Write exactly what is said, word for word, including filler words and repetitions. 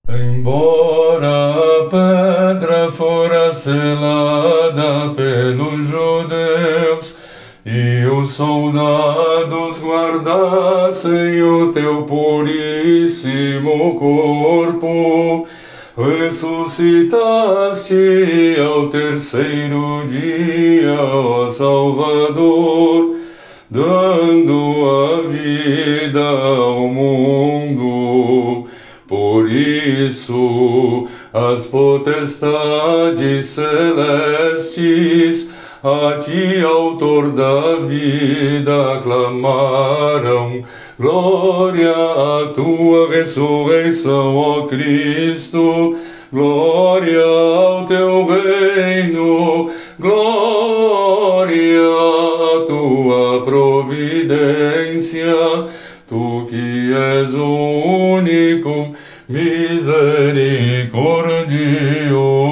Embora a pedra fora selada pelos judeus e os soldados guardassem o teu puríssimo corpo, ressuscitaste ao terceiro dia, ó Salvador, dando a vida ao mundo. Por isso, as potestades celestes, a ti, autor da vida, aclamaram. Glória à tua ressurreição, ó Cristo. Glória ao teu reino. Glória à tua providência. Tu que és o único misericordioso.